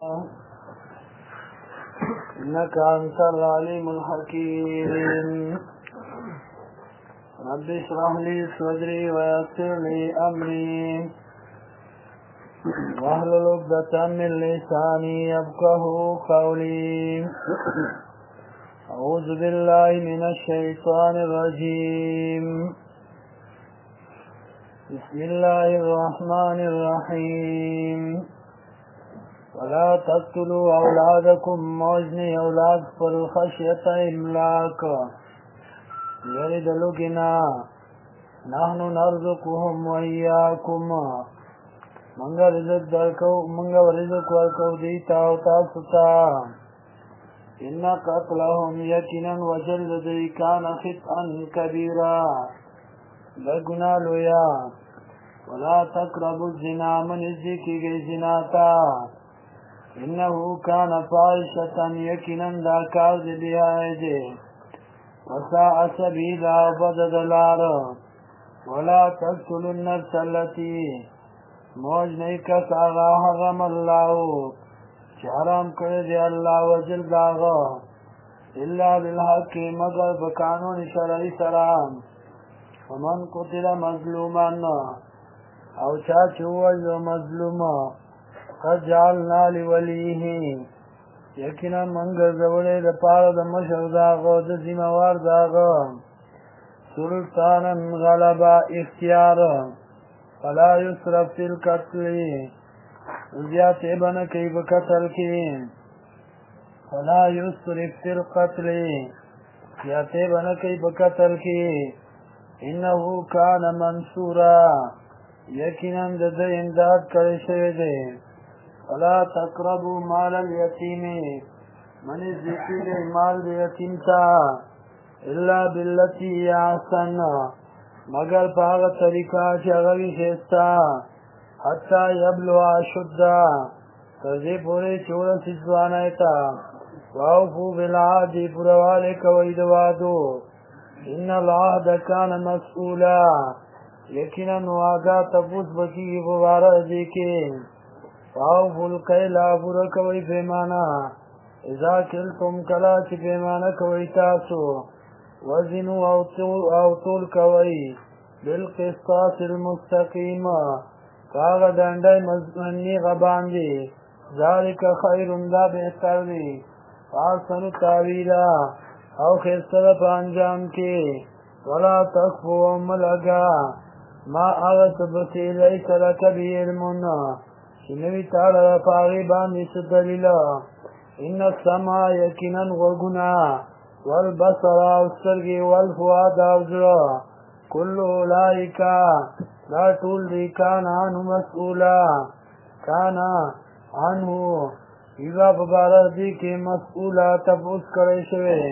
إنك أنت العليم الحكيم. رب اشرح لي صدري ويسر لي أمري واحلل عقدة من لساني يفقهوا قولي. أعوذ بالله من الشيطان الرجيم. بسم الله الرحمن الرحيم. ولا تقتلوا أولادكم موجني أولاد پر خشية إملاق يرد لقنا نحن نرزقهم وإياكم منگا رزق ورکو دیتا و تاستا. إن قتلهم يكنا وجلد دی كان خطأ كبيرا لگنا لویا. ولا تقربوا الزنا من ازدکی گئی زناتا إنه كان فاحشة يكنا دا کار دی بیائی دی وساء سبيلا وبدد لار. ولا تقتلوا النفس التي موج نہیں کس آغا حرم اللہ چه حرام کردی اللہ وجل داغا الا بالحق مگر بقانون شرعی سرام. ومن قتل مظلوما او چاچوج مظلوم قد جعلنا لولیه یقینا منگر زوڑے دا پار دا مشر داغا دا زموار داغا سلطانا غلبا اختیار. فلا يسرف في القتل زیادت ابن کی بقتل کی. فلا يسرف في القتل زیادت ابن کی بقتل کی. انه كان منصورا یقینا د امداد کړی شوی دی. فلا تقربوا مال اليتيم من ذکر مال د یتیم تا الا بالتي هي احسن مگر په هغه طریقه چې هغه وي ښایسته حتی یبلغ اشده تر دې پورې چې ورسي ځوانۍ ته. واوفوا بالعهد پورهوالی کوئ د وعدو. ان العهد كان مسئولا یقینا وعده تپوس به کېږي په باره د دې کې. واوفوا الکیل پوره کوئ پیمانه اذا کلتم کله چې پیمانه کوئ تاسو. وزنوا او طول کوئ بالقسطاس المستقیم هغه ډنډی نیغه باندې. ذلک خیر دا بهتر دی. واحسن تاویلا او ښایسته ده په انجام کې. ولا تقفو مه لګه ما هغه څه پسې لیس لک به علم چې نه وي تا لره په هغې باندې څه دلیل. ان السمع یقینا غوږونه والبصر او سترګې والفؤاد او زړه کل اولئک دا ټول دی کان عنه مسئولا کان عنه ایزا په باره دې کې مسئولا تپوس کړی شوی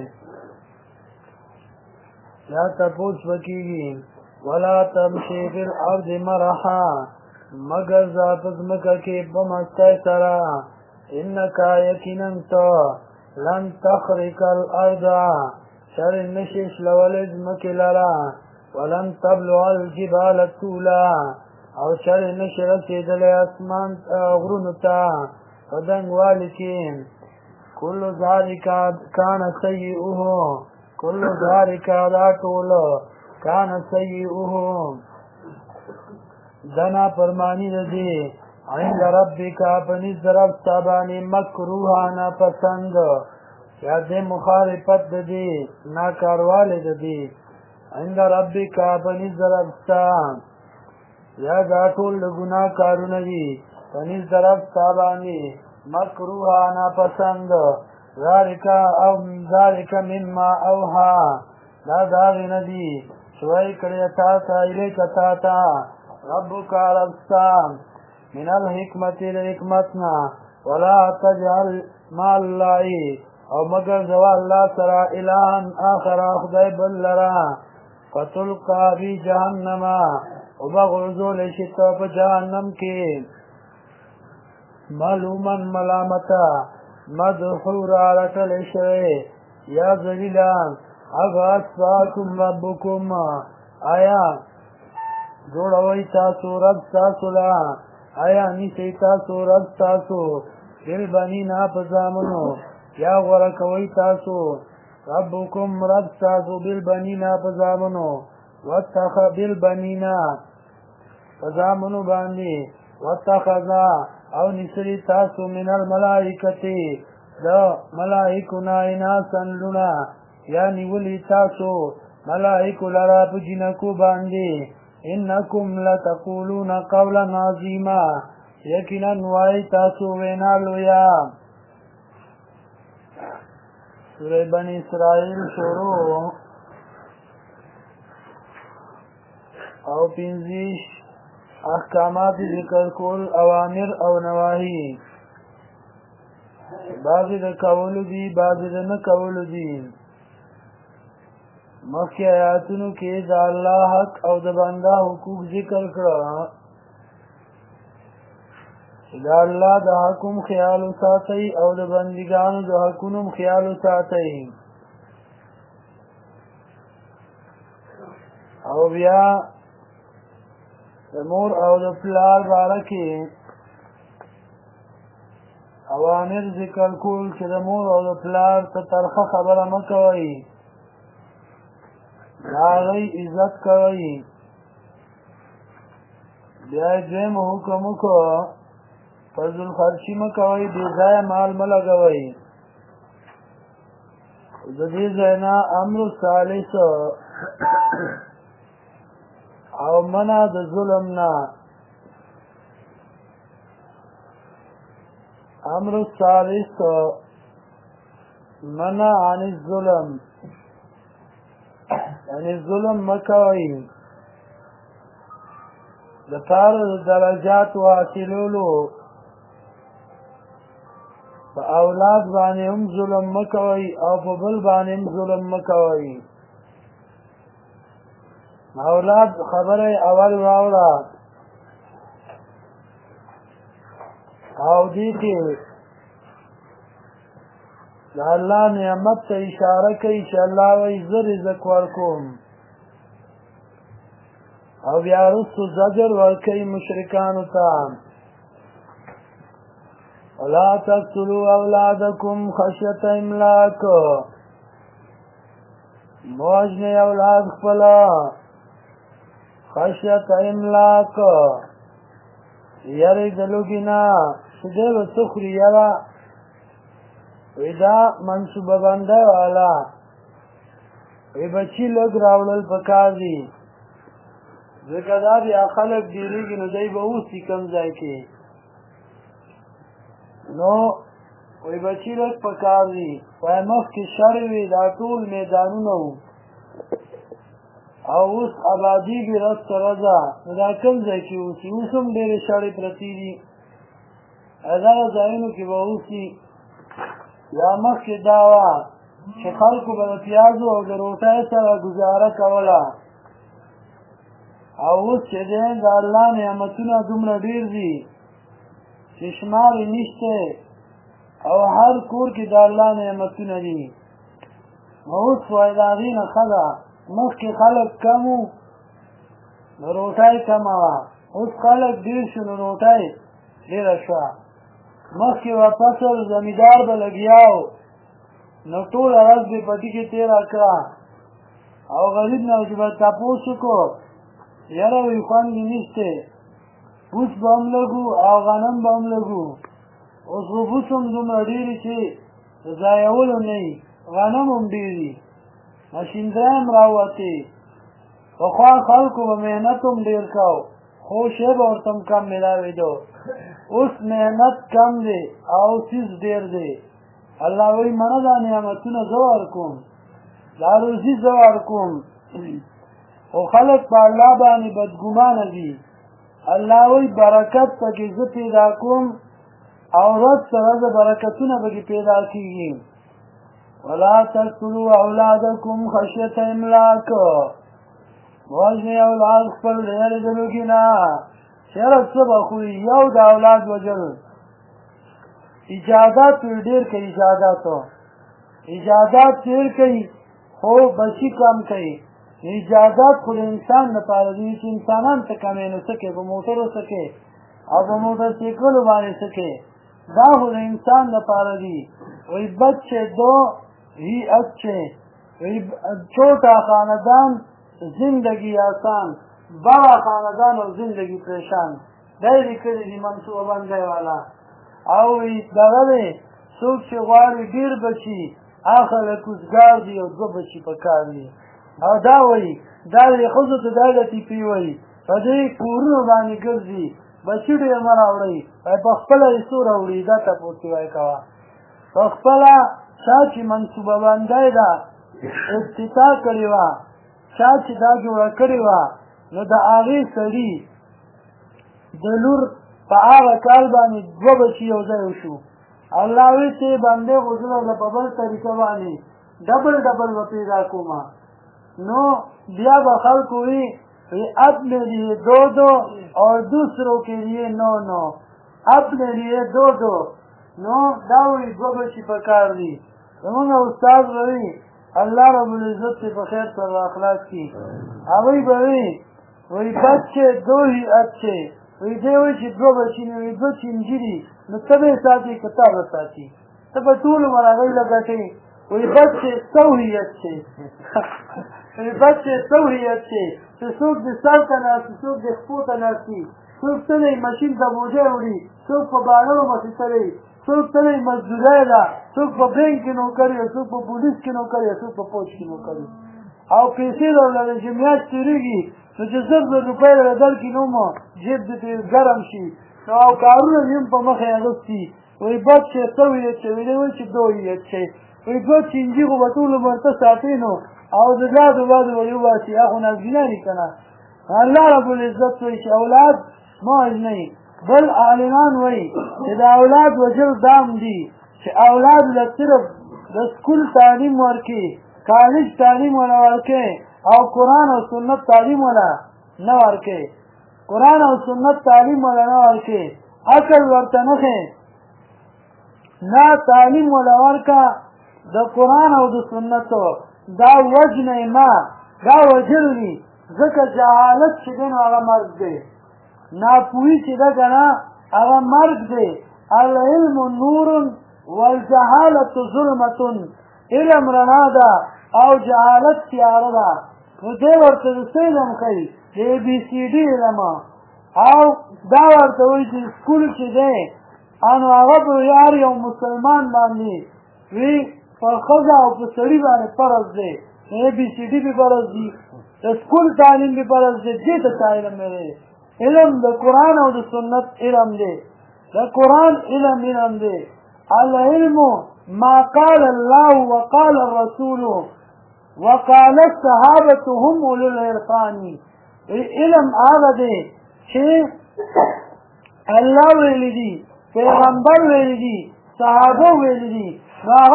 یا تپوس وکیږي. ولا تمشي فی الارض مرحا مگر ذات ځمکه کې په مستۍ سره. انک یقینا ته لن تخرق الارض شر نشي شلولی ځمکې لره. ولن تبلغ الجبال طولا او شر نشي رسېدلی اسمان غرونو ته په دنګوالي کې. کل ذلک کان سیئه کل ذلک دا ټول کان سیئه دنا پرمانی دی عند ربک پنځ رب تابانی مکروه ناپسند یا دې مخالفت دی ناکارواله دی. عند ربک پنځ رب تا یا دا ټول ګناه کارونه دي پنځ رب تابانی مکروه ناپسند. ذالک مما اوها دا داغی ندی شوئی کڑی تا تا الیک تا تا ربک ربستان من الحکمت لحکمتنا. ولا تجعل مع اللہ او مگر زوا اللہ سرا الہن آخر خدای بل لرا فتلقا بی جہنم او بغرزول شتا پا جہنم کی معلوما ملامتا مدحورا رکل شوی یا ذلیلان اغاسفاکم ربکم آیا جوړوي تاسو رب تاسو لا آیا نیسی تاسو رب تاسو بالبنینا پزامنو یا غوره کوي تاسو ربکم رب تاسو بالبنینا پزامنو واتخذ بالبنینا پزامنو باندې واتخذا او نسری تاسو من الملائکتی دا ملائکونا اناسا لنا یا نیولی تاسو ملائکو لرا پا جنکو باندی انکم لتقولون قولا عظیما یقینا وائی تاسو وینالو یا سورہ بنی اسرائیل شروع او پنزیش احکامات ذکر کول اوامر او نواهی بعضی دا کولو دی بعضی دا نکولو دی مخی آیاتونو کې دا اللہ حق او دا بندہ حقوق ذکر کرا دا اللہ دا حکم خیالو ساتی او دا بندگانو دا حکونم خیالو ساتی او بیا دا مور او دا پلار بارکی اوامر ذکر کول چې د مور او د پلار ته ترخه خبره مه کوئ د هغوی عزت کوئ بیا یې دویم حکم وکړو فضلخرچي مه کوئ بې ځایه مال مه لګوئ د دې ځای نه امر ثالث او منع د ظلم نه امر الثالث منع عن الظلم یعنی ظلم مکوئی دپار درجات واصلولو په اولاد باندې هم ظلم مکوئی او په بل باندې هم ظلم مکوئی اولاد خبره اول راوړه او دی کې د الله نعمت ته اشاره کوي چې الله وایي زه رزق ورکوم او بیا وروستو زجر ورکوي مشرکانو ته ولا تقتلوا اولادکم خشیة املاک مه وژنئ اولاد خپله خشیة املاک یری د لوږې نه چې دی به څه خوري یاره وی دا منصوبه بنده والا وی بچي لږ راوړل پکار دي ځکه دا بیا خلک ډېرېږي نو دی به اوسي کوم ځای کې نو وی بچي لږ پکار دي وایي مخکې شر وي دا ټول میدانونه وو او اوس آبادي بې رس سره ده نو دا کوم ځای کې اوسي اوس هم ډېرې شړې پرتې دي دغه ځایونو کې به اوسي یا مخکې دا وه چې خلکو به د پیازو او د روټۍ سره ګزاره کوله او اوس چې دی د الله نعمتونه دومره ډېر دي چې شمار یې نشته او هر کور کې د الله نعمتونه دي نو اوس وایي د هغې نه ښه ده مخکې خلک کم وو نو روټۍ کمه وه اوس خلک ډېر شو نو روټۍ ډېره شوه مخکې به فصل زمیندار به لګیا و نو ټوله ورځ به پټي کې تېره کړه او غریب نه چې به تپوس وکړو یاره وایي خوند یې نشته بوس به هم لږ او غنم به هم لږ اوس به بوس هم دومره ډېرې چې د ځایولو نه وي غنم هم ډېر دي مشیندرۍ هم راووتې پخوا خلکو به محنت هم ډېر کو خو شی به ورته هم کم میلاوېدو اوس محنت کم دی او څیز ډېر دی الله وایي منه دا نعمتونه زه ورکوم دا روزي زه ورکوم خو خلک په الله باندې بدګمانه دي الله وایي برکت پکې زه پیدا کوم او ورځ تر ورځه برکتونه پکې پیدا کېږي ولا تقتلوا اولادکم خشیة املاک وژنئ اولاد خپل د یارې د لوږې نه چېره څه به خوري یو د اولاد وژل ایجادات ډېر کوي ایجادات ډېر کوي خو بچي کم کوي ایجادات خو د انسان لپاره دي چې انسانان ته کمې نو څه کوي په موټرو څه کوي او په موټر سایکلو باندې څه کوي دا خو د انسان لپاره دي وی بچے دو ہی اچھے وی چھوٹا خاندان زندگی آسان بڑا خاندان اور زندگی پریشان دی لیکلي دي منصوبه بندۍ والا او وی دغه دی څوک چې غواړي ډېر بچي هغه خلک کوزګار دي او دوه بچي په کار دي او دا وایي دا د ښځو ته دا لطیفې وایي په دې کورونو باندې ګرځي بچي ډېر مه راوړئ په خپله یې څو راوړي دا تپوس یې وایي کوه په خپله چا چې منصوبه بندۍ ده افتتاح کړې وه چا چې دا جوړه کړې وه نو د هغې سړي د لور په هغه کال باندې دوه بچي یو ځای وشو الله وی چې بندې خو زه به په بل طریقه باندې ډبل به پیدا کومه نو بیا به خلکو وي اپنے لیے دو دو اور دوسروں کے لیے نو نو اپنے لیے دو دو نو دا وی دوه بچي په کار دي زمونږ استاد به وي الله رب العزت سے په خیر سره اخلاص کړي هغوی به وی بچے دو ہی اچھے وی دی وایي چې دوه بچي مې وي دوه چینجي نو ته به یې ساتې که تا به ساتي ته به ټول عمر هغوی له ګټې وی بچے سو ہی اچھے وی بچے سو ہی اچھے چې څوک د سر ته ناستي څوک د خپو ته ناستي څوک تلی مشین ته بوجۍ وړي څوک په بانړو مخې تلی څوک تلی مزدورۍ ده څوک په بینک کې نوکري څوک په پولیس کې نوکري څوک په پوج کې نوکري او پیسې درلري چې میاشت تېرېږي نو چې زر روپۍ له درکړي نو مو جیب دې ترې ګرم شي نو او کارونه یې هم په مخې اغوستي وایي بچې څه وي چې ویلې وایي چې دو یې چې وایي دوه چینجي خو به ټول عمر ته ساتې نو او د لادو بادو به یوباسي هغه خو نازګینه دي که نه الله رب العزت وایي چې اولاد مه وژنئ بل عالمان وایي چې د اولاد وژل دام دي چې اولاد له صرف د سکول تعلیم ورکړي کالج تعلیم ولا ورکړي او قرآن او سنت تعلیم ولا نه ورکړي قرآن او سنت تعلیم ولا نه ورکړي عقل ورته نه ښې نه تعلیم ولا ورکړه د قرآن او د سنتو دا وجنه ما دا وجل دي ځکه جهالت چې دی نو هغه مرګ دی ناپوهي چې ده که نه هغه مرګ دی العلم نور والجهالت ظلمة علم رڼا ده او جهالت تیاره ده نو دی ورته د څه علم ښایي د اے بي سي ډي علم او دا ورته وایي چې سکول چې دی نو هغه به هر یو مسلمان باندې وي په ښځه او په سړي باندې فرض دی اے بي سي ډي به فرض دي د سکول تعلیم به فرض دی دې ته چا علم نه دی علم د قرآن او د سنت علم دی د قرآن علم دی العلم ما قال الله وقال الرسول وقال الصحابة هم اولو العرفان علم هغه دی چې الله ویلي دي پیغمبر ویلي دي صحابه ویلي دي هغه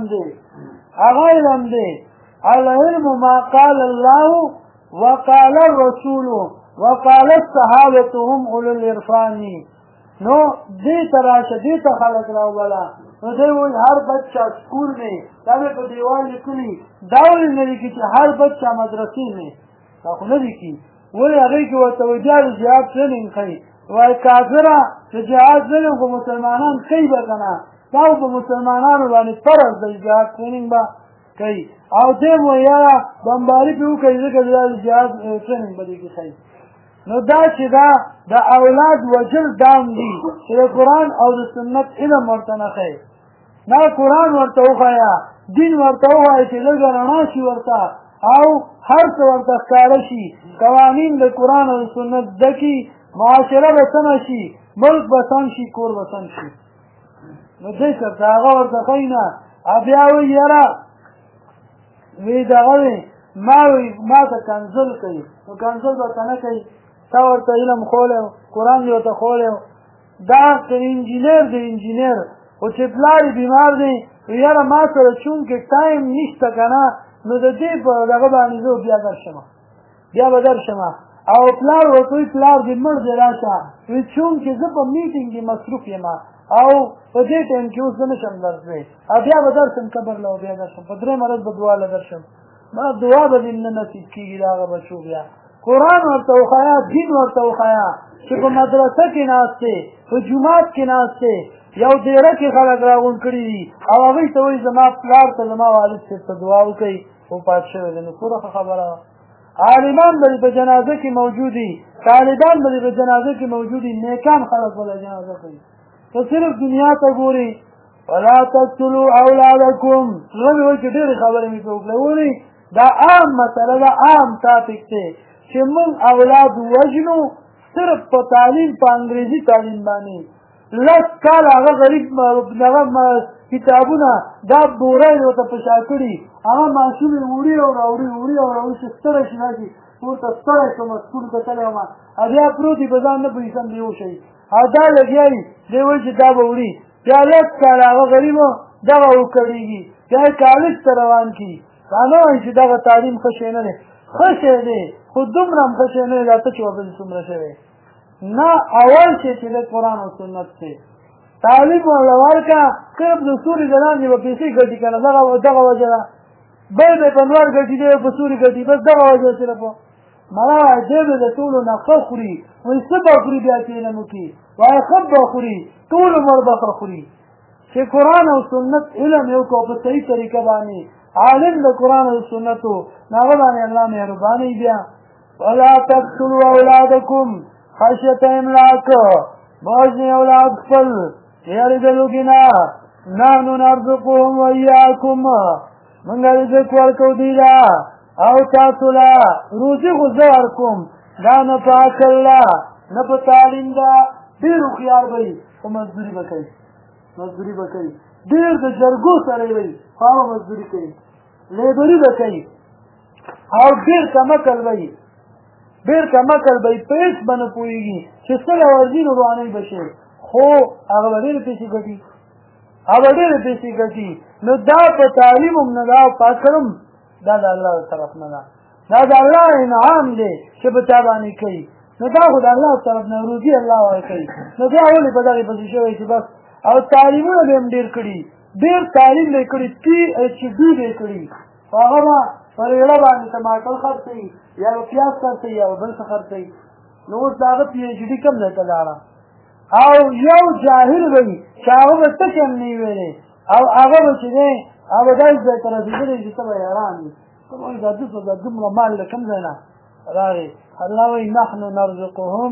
علم دی العلم ما قال الله وقال الرسول وقال الصحابة هم اولو العرفان نو دې ته راشه دې ته خلک راوبله نو دی وایي هر بچه سکول میں دا مې په دیوال لیکلي دا ولې نه لیکي چې هر بچه مدرسې میں دا خو نه لیکي ولې هغوی کې ورته وایي بیا د جهاد ټریننګ ښایي وایي کافره د جهاد ټریننګ خو مسلمانان کوي به که نه دا په مسلمانانو باندې فرض د جهاد ټریننګ به کوي او دی مو یاره بمباري پرې وکړي ځکه دا د جهاد ټریننګ به دې کې ښایي نو دا چې دا د اولاد وجل دام دي چې د قرآن او د سنت علم ورته نه ښایي نه قرآن ورته وښایه دین ورته وښایه چې لږه رڼا شي ورته او هر څه ورته ښکاره شي قوانین د قرآن او د سنت زده کړي معاشره به سمه شي ملک به سم شي کور به سم شي نو دی چېرته هغه ورته ښایي نه بیا وایي یاره وی دغه وی ما ته کنزل کوي نو کنزل به ته نه کوي تا ورته علم خولی قرآن یې ورته خولی دا که انجینر دی انجینر خو چې پلار یې بیمار دی یاره ما سره چونکې ټایم نشته که نه نو د دې په دغه باندې زه بیا به درشم او پلار ورته وایي پلار دې مړ دی راشه وایي چونکې زه په میټینګ کې مصروف یم او په دې ټایم کې اوس زه نشم درتلی او بیا به درشم قبر له بیا درشم په درېیمه ورځ به دعا له درشم ما دعا به دې نه نصیب کېږي د هغه بچو بیا قرآن ورته وښیه، دین ورته وښیه چې په مدرسه کې ناست دی، په جومات کې ناست دی، یو دیره کې خلک راغونډ کړي دي او هغوی ته وایي زما پلار ته زما والد صاحب ته دعا وکړئ وفات شوی دی. نو څومره ښه خبره ده. عالمان به په جنازه کې موجود وي، طالبان به په جنازه کې موجود وي، نیکان خلک به جنازه کوي. ته صرف دنیا ته ګورې. ولا تقتلوا اولادکم. زړه مې وایي چې ډېرې خبرې مې پرې وکړې. ولې دا عام مسله ده، عام ټاپک دی چې موږ اولاد وژنو صرف په تعلیم، په انګریزي تعلیم باندې. لس کاله هغه غریب هغه کتابونه دا بوره یې ورته په شا کړي، هغه ماشوم یې وړي او راوړي وړي او راوړي چې ستړی شي داسې ورته ستړی شوم سکول ته تللی وم بیا پروت وي په ځان نه پوهېږي سم بېهوشه وي او دا لګیا وي دی وایي چې دا به وړي بیا لس کاله هغه غریب دغه وکړېږي بیا یې کالج ته روان کړي. دا نه وایي چې دغه تعلیم ښه شی نه دی، ښه شی دی خو دومره هم ښه شی نه دی دا ته چې ورپسې څومره شوی نه. اول شی چې د قرآن او سنت دی تعلیم ورله ورکړه. صرف د سوري د لاندې به پیسې ګټي که نه دغه وجه ده. بل به په نور ګټي دی په سوري ګټي بس دغه وجه صرف مړه دی به د ټولو نه ښه خوري. وایي څه به خوري بیا چې علم وکړي وایي ښه به خوري ټول عمر به ښه خوري. چې قرآن او سنت علم یې وکړو په صحیح طریقه باندې عالم د قرآن او سنتو نو هغه باندې الله مهرباني بیا. ولا تقتلوا اولادکم خشیة املاک. موجنی اولاد خپل یریدلو کې نه. نحن نرزقهم وایاکم. موږ رزق ورکو دوی له او تاسو له. روزي خو زه ورکوم دا نه په عقل ده نه په تعلیم ده. ډېر هوښیار به وي خو مزدوري به کوي، مزدوري به کوي. ډېر د جرګو سړی به وي خو هغه مزدوري کوي، لیبري به کوي او ډېر کمکل به وي، ډېر کمکل به وي په هېڅ به نه پوهېږي چې څه له ورځي نو روانۍ به شي خو هغه به ډېرې پیسې ګټي، هغه به ډېرې پیسې ګټي. نو دا په تعلیم هم نه ده او په عقل هم دا د الله طرف نه ده، دا د الله انعام دی چې په چا باندې کوي. نو دا خو د الله طرف نه روزي الله ورکوي. نو بیا ولې په دغې پسې شوی چې بس او تعلیمونه به هم ډېر کړي، ډېر تعلیم به یې کړي، PhD به یې کړي خو هغه به په ریړه باندې ټماټر خرڅوي یا به پیاز خرڅوي یا به بل څه خرڅوي. نو اوس د هغه PhD کوم ځای ته لاړه. او یو جاهل به وي چې هغه به څه کم نه وي ویلی او هغه به چې دی هغه به داسې ځای ته رسېدلی چې ته به حیران وي. ته به وایي دا دومره مال د کوم ځای نه راغی. الله وایي نحن نرزقهم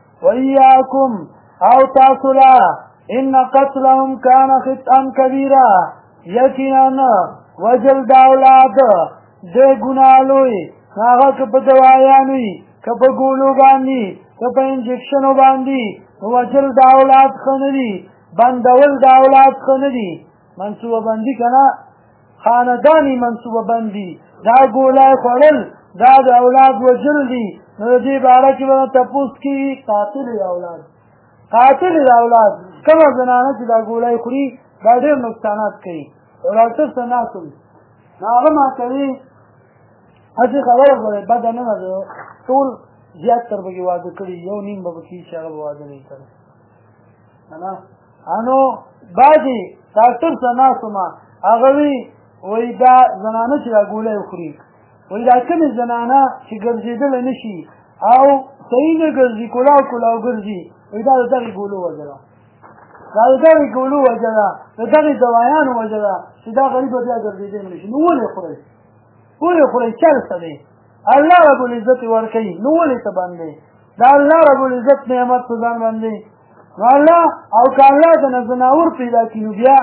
وایاکم او تاسو له. ان قتلهم کان خطئا کبیرا. یقینا وجل د اولاد دی ګناه لوی. هغه که په دوايانو وي که په ګولو باندې که په انجکشنو باندې وجل د اولاد ښه نه دي، بندول د اولاد ښه نه دي. منصوبه بندي که نه خانداني منصوبه بندي دا ګولی خوړل دا د اولاد وژل دي. نو د دې باره کې به تپوس کېږي قاتل د اولاد، قاتل د اولاد کومه زنانه چې دا ګولی خوري دا ډېر نقصانات کوي. ډاکټر ته ناست وي نو هغه ما کوي هسې خبره کوي بده نه ده. ټول زیات تر پکې واده کړي، یو نیم به پکې چې هغه به واده نه وي کړی نه. نو بعضې ډاکټر ته ناست وم هغه وایي دا زنانه چې دا ګولی وخوري وایي دا کومې زنانه چې ګرځېدلی نه شي او صحیح نه ګرځي کلاو کلاو ګرځي وایي دا د دغې ګولو وجه ده، دا د دغې ګولو وجه ده، د دغې دوایانو وجه ده چې دا غریب به بیا ګرځېدلی نه شي. نو ولې خورئ ولې خورئ چل څه دی؟ الله رب العزت ورکوي نو ولې ته بندې؟ دا الله رب العزت نعمت په ځان باندې نو الله او که الله د نه ځناور پیدا کړي نو بیا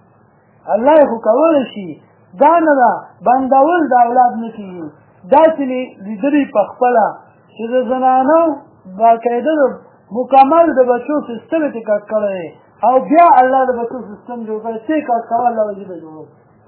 الله یې خو کولی شي. دا نه ده بندول د اولاد نه کېږي. داسې مې لیدلي په خپله چې د زنانو باقاعده د مکمل د بچو سیستم یې کټ کړی او بیا الله د بچو سیستم جوړ کړی چې کټ کوه الله وجې به جوړ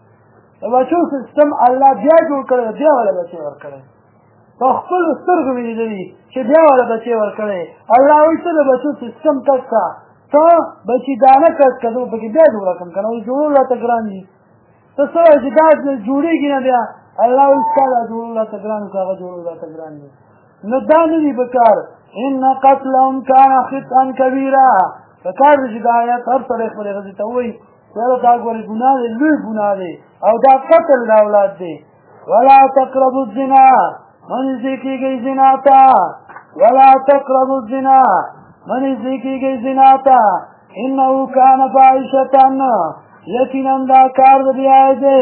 د بچو سیستم الله بیا جوړ کړی بیا والا بچې ورکړی. په خپلو سترګو مې لیدلي چې بیا والا بچې ورکړی. الله وایي ته د بچو سیستم کټ کړه، ته بچي دانه کټ کړه زه پکې بیا جوړه کړم که نه وایي جوړول راته ګران دي. ته څه وایي چې دا جوړېږي نه بیا الله وایي ستا دا جوړول راته ګران دي که هغه جوړول راته ګران دي. نو دا نه دي پکار. ان قتلهم کان خطئا کبیرا. پکار دی چې دا آیات هر سړی خپلې ښځې ته ووایي یاره دا ګورې ګناه دی، لوی ګناه دی او دا قتل د اولاد دی. ولا تقربوا الزنا منځ کېږئ زنا ته ولا تقربوا الزنا منځ کېږئ زنا ته انه کان فاحشة یقینا دا کار د بیا دی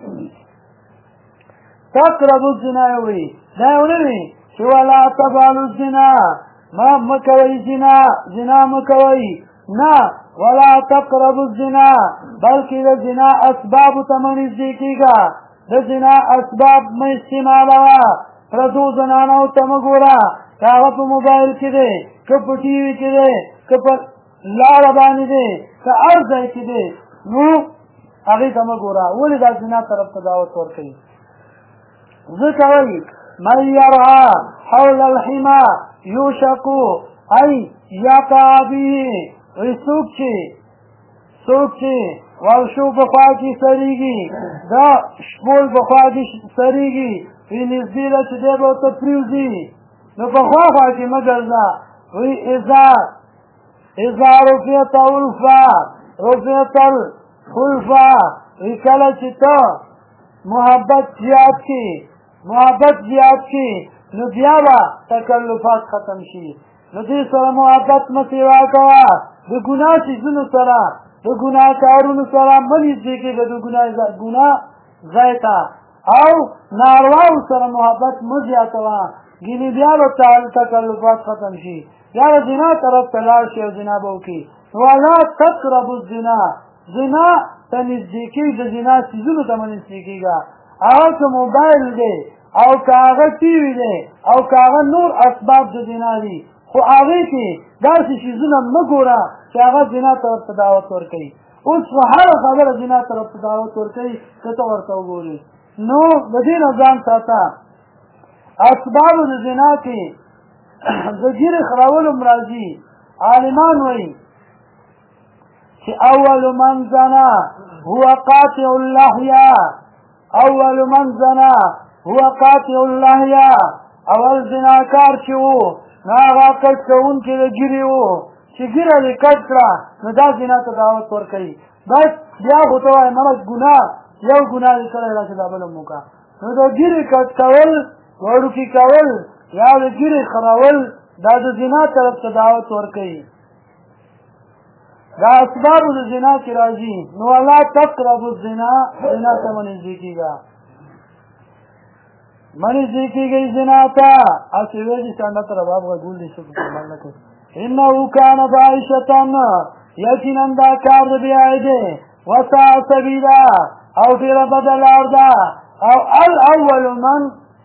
تقربوا الزنا وي دا ونوي چې ولا تفعلوا الزنا ما مکوئ زنا مکوئ نه ولا تقربوا الزنا بلکې د زنا اسباب ته مه نږدې کېږه د زنا اسباب مه استعمالوه پردو زنانو ته مه ګوره که هغه په موبایل کې دی که په ټي وي کې دی که په لاره باندې دی که هر ځای کې دی نو هغې ته مه ګوره ولې دا زنا طرف ته دعوت ورکوي ځکه وایي من یرعى حول الحما یوشک ان یقع به وی څوک چې واښو په خوا کې سریږي دا شپول په خوا کې سریږي وی نږدې ده چې دی به ورته پرېوځي نو په خوا کې مه ګرځه وی اذا رفعت الخلفه وی کله چې ته محبت زیات کی نو بیا به تکلفات ختم شي نو دې سره محبت مه سیوا کوه د ګناه څیزونو سره د ګناه کارونو سره مه نږدې کېږه د ګناه ځای ته او نارواو سره محبت مه زیاتوه ګینې بیا به تکلفات ختم شي بیا به زنا طرف ته لاړ شي او زنا به وکړي ولا تقربوا الزنا زنا ته نږدې کېږي د زنا څیزونو ته مه نږدې کېږه هغه که موبایل دی او که هغه ټي وي دی او که هغه نور اسباب د زنا دي خو هغې کې داسې څیزونه مه ګوره چې هغه زنا طرف ته دعوت ورکوي اوس خو هره خبره زنا طرف ته دعوت ورکوي که ته ورته وګورې نو د دې نه ځان ساته اسبابو د زنا کې د ږیرې خرولو هم راځي عالمان وایي چې اول من زنا هو قاطع اللحیه اول من زنا هو قاطع اللحیه اول زناکار چې و نو هغه کټ کوونکی د ږیرې و چې ږیره دې کټ کړه نو دا زنا ته دعوت ورکوي بس بیا خو ته وایې مړه ګناه یو ګناه دې کړی ده چې دا بله مو وکړه نو د ږیرې کټ کول وړوکي کول یا د ږیرې خرول دا د زنا طرف ته دعوت ورکوي دا اسبابو د زنا کې راځي نو ولا تقربوا الزنا زنا ته مه نږدې کېږه منځ کېږئ زنا ته هسې ویلي چې انده ته رباب غږول دي څوک استعمال نه کوي انه کان فاحشة یقینا دا کار د بېحیایي دی وساء سبیلا او ډېره بده لار ده او الاول من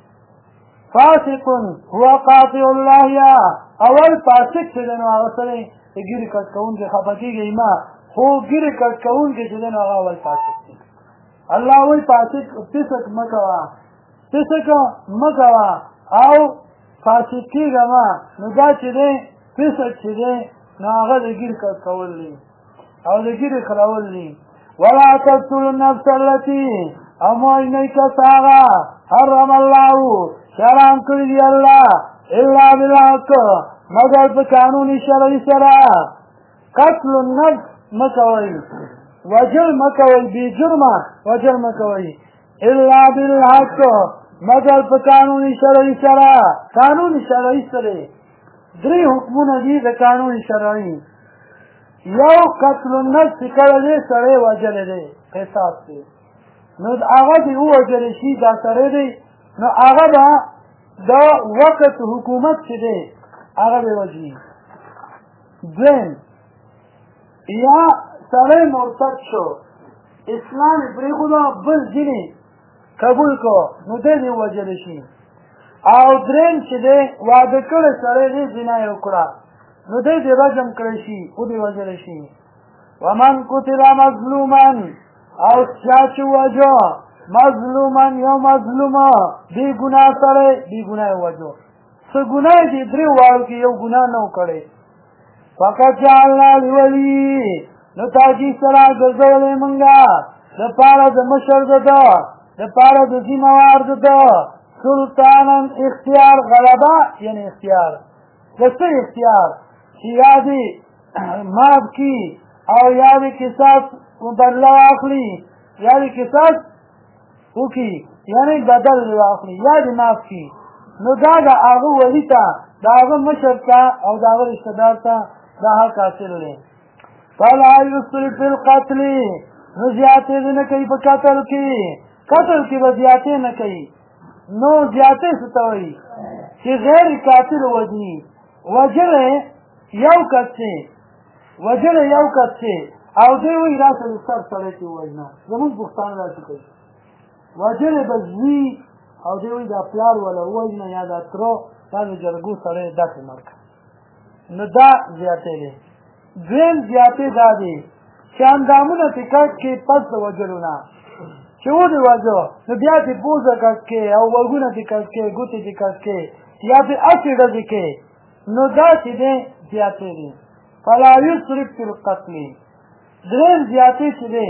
فاسق هو قاطع اللحیه اول فاسق چې دی نو هغه سړی د ږیرې کټ کوونکی خفه کېږئ مه خو ږیرې کټ کوونکی چې دی نو هغه اول فاسق دی الله وایي فاسق مه کوه فسق مه کوه او فاسق کېږه مه نو دا چې دی فسق چې دی نو هغه د ږیرې کټ کول دي او د ږیرې خرول دي ولا تقتلوا النفس التي او مه وژنئ کس هغه حرم الله چې حرام کړي دي الله الا بالحق مگر په قانون شرعي سره قتل النفس مه کوئ وجل مه کوئ بې جرمه وجل مه کوئ الا بالحق مگر په قانون شرعي سره قانون شرعي سره درې حکمونه دي د قانون شرعي یو قتل النفس کله دی سړی وژلی دی قصاص دی نو هغه دې ووژلی شي دا سړی دی نو هغه به د وقت حکومت چې دی هغه به وژني دویم یا سړی مرتد شو اسلام یې پرېښوده بل ځینې قبول کو نو دی دې وژلی شي او درېیم چې دی واده کړی سړی دی زنا یې وکړه نو دی دې رجم کړی شي ودې وژلی شي ومن قتل مظلوما او چا چې وژه مظلوما یو مظلومه بې ګناه سړی بې ګناه یې وژو څه ګناه یې دې درې واړو کې یو ګناه نه و کړی فقط جعلنا لولي نو تاکید سره ګرځولی مونږه دپاره د مشر د ده دپاره د ذمهوار د ده سلطانا اختیار غلبه یعنی اختیار د څه اختیار چې یا دې معاف کي او یا دې قصاص بدله واخلي یا دې قصاص وکړي یعنی بدل واخلي یا دې معاف کي نو دا د هغه ولي ته د هغه مشر ته او د هغه رشته دار ته دا حق حاصل دی. فلا یسرف فی القتل نو زیاتې نه کوي په قتل کې، قتل کې به زیاتې نه کوي. نو زیاتې څه ته وایي چې غیر قاتل وژني. وژلی یو کس دی، وژلی یو کس دی او دی وایي راشه د سر سړی چې ووژنه. زمونږ پښتانه داسې کوي، وژلی به زوي او دی وایي دا پلار وله ووژنه یا دا تره دا د جرګو سړی داسې مړ کړه. نو دا زیاتې دی. دویم زیاتې دا دی چې اندامونه ترې کټ کړي پس د وژلو نه، چې ودې وژه نو بیا ترې پوزه کټ کړي او غوږونه ترې کټ کړي، ګوتې ترې کټ کړي یا ترې هسې ډزې کړي. نو دا چې دی زیاتې دی. فلا یسرف فی القتل. درېیم زیاتې چې دی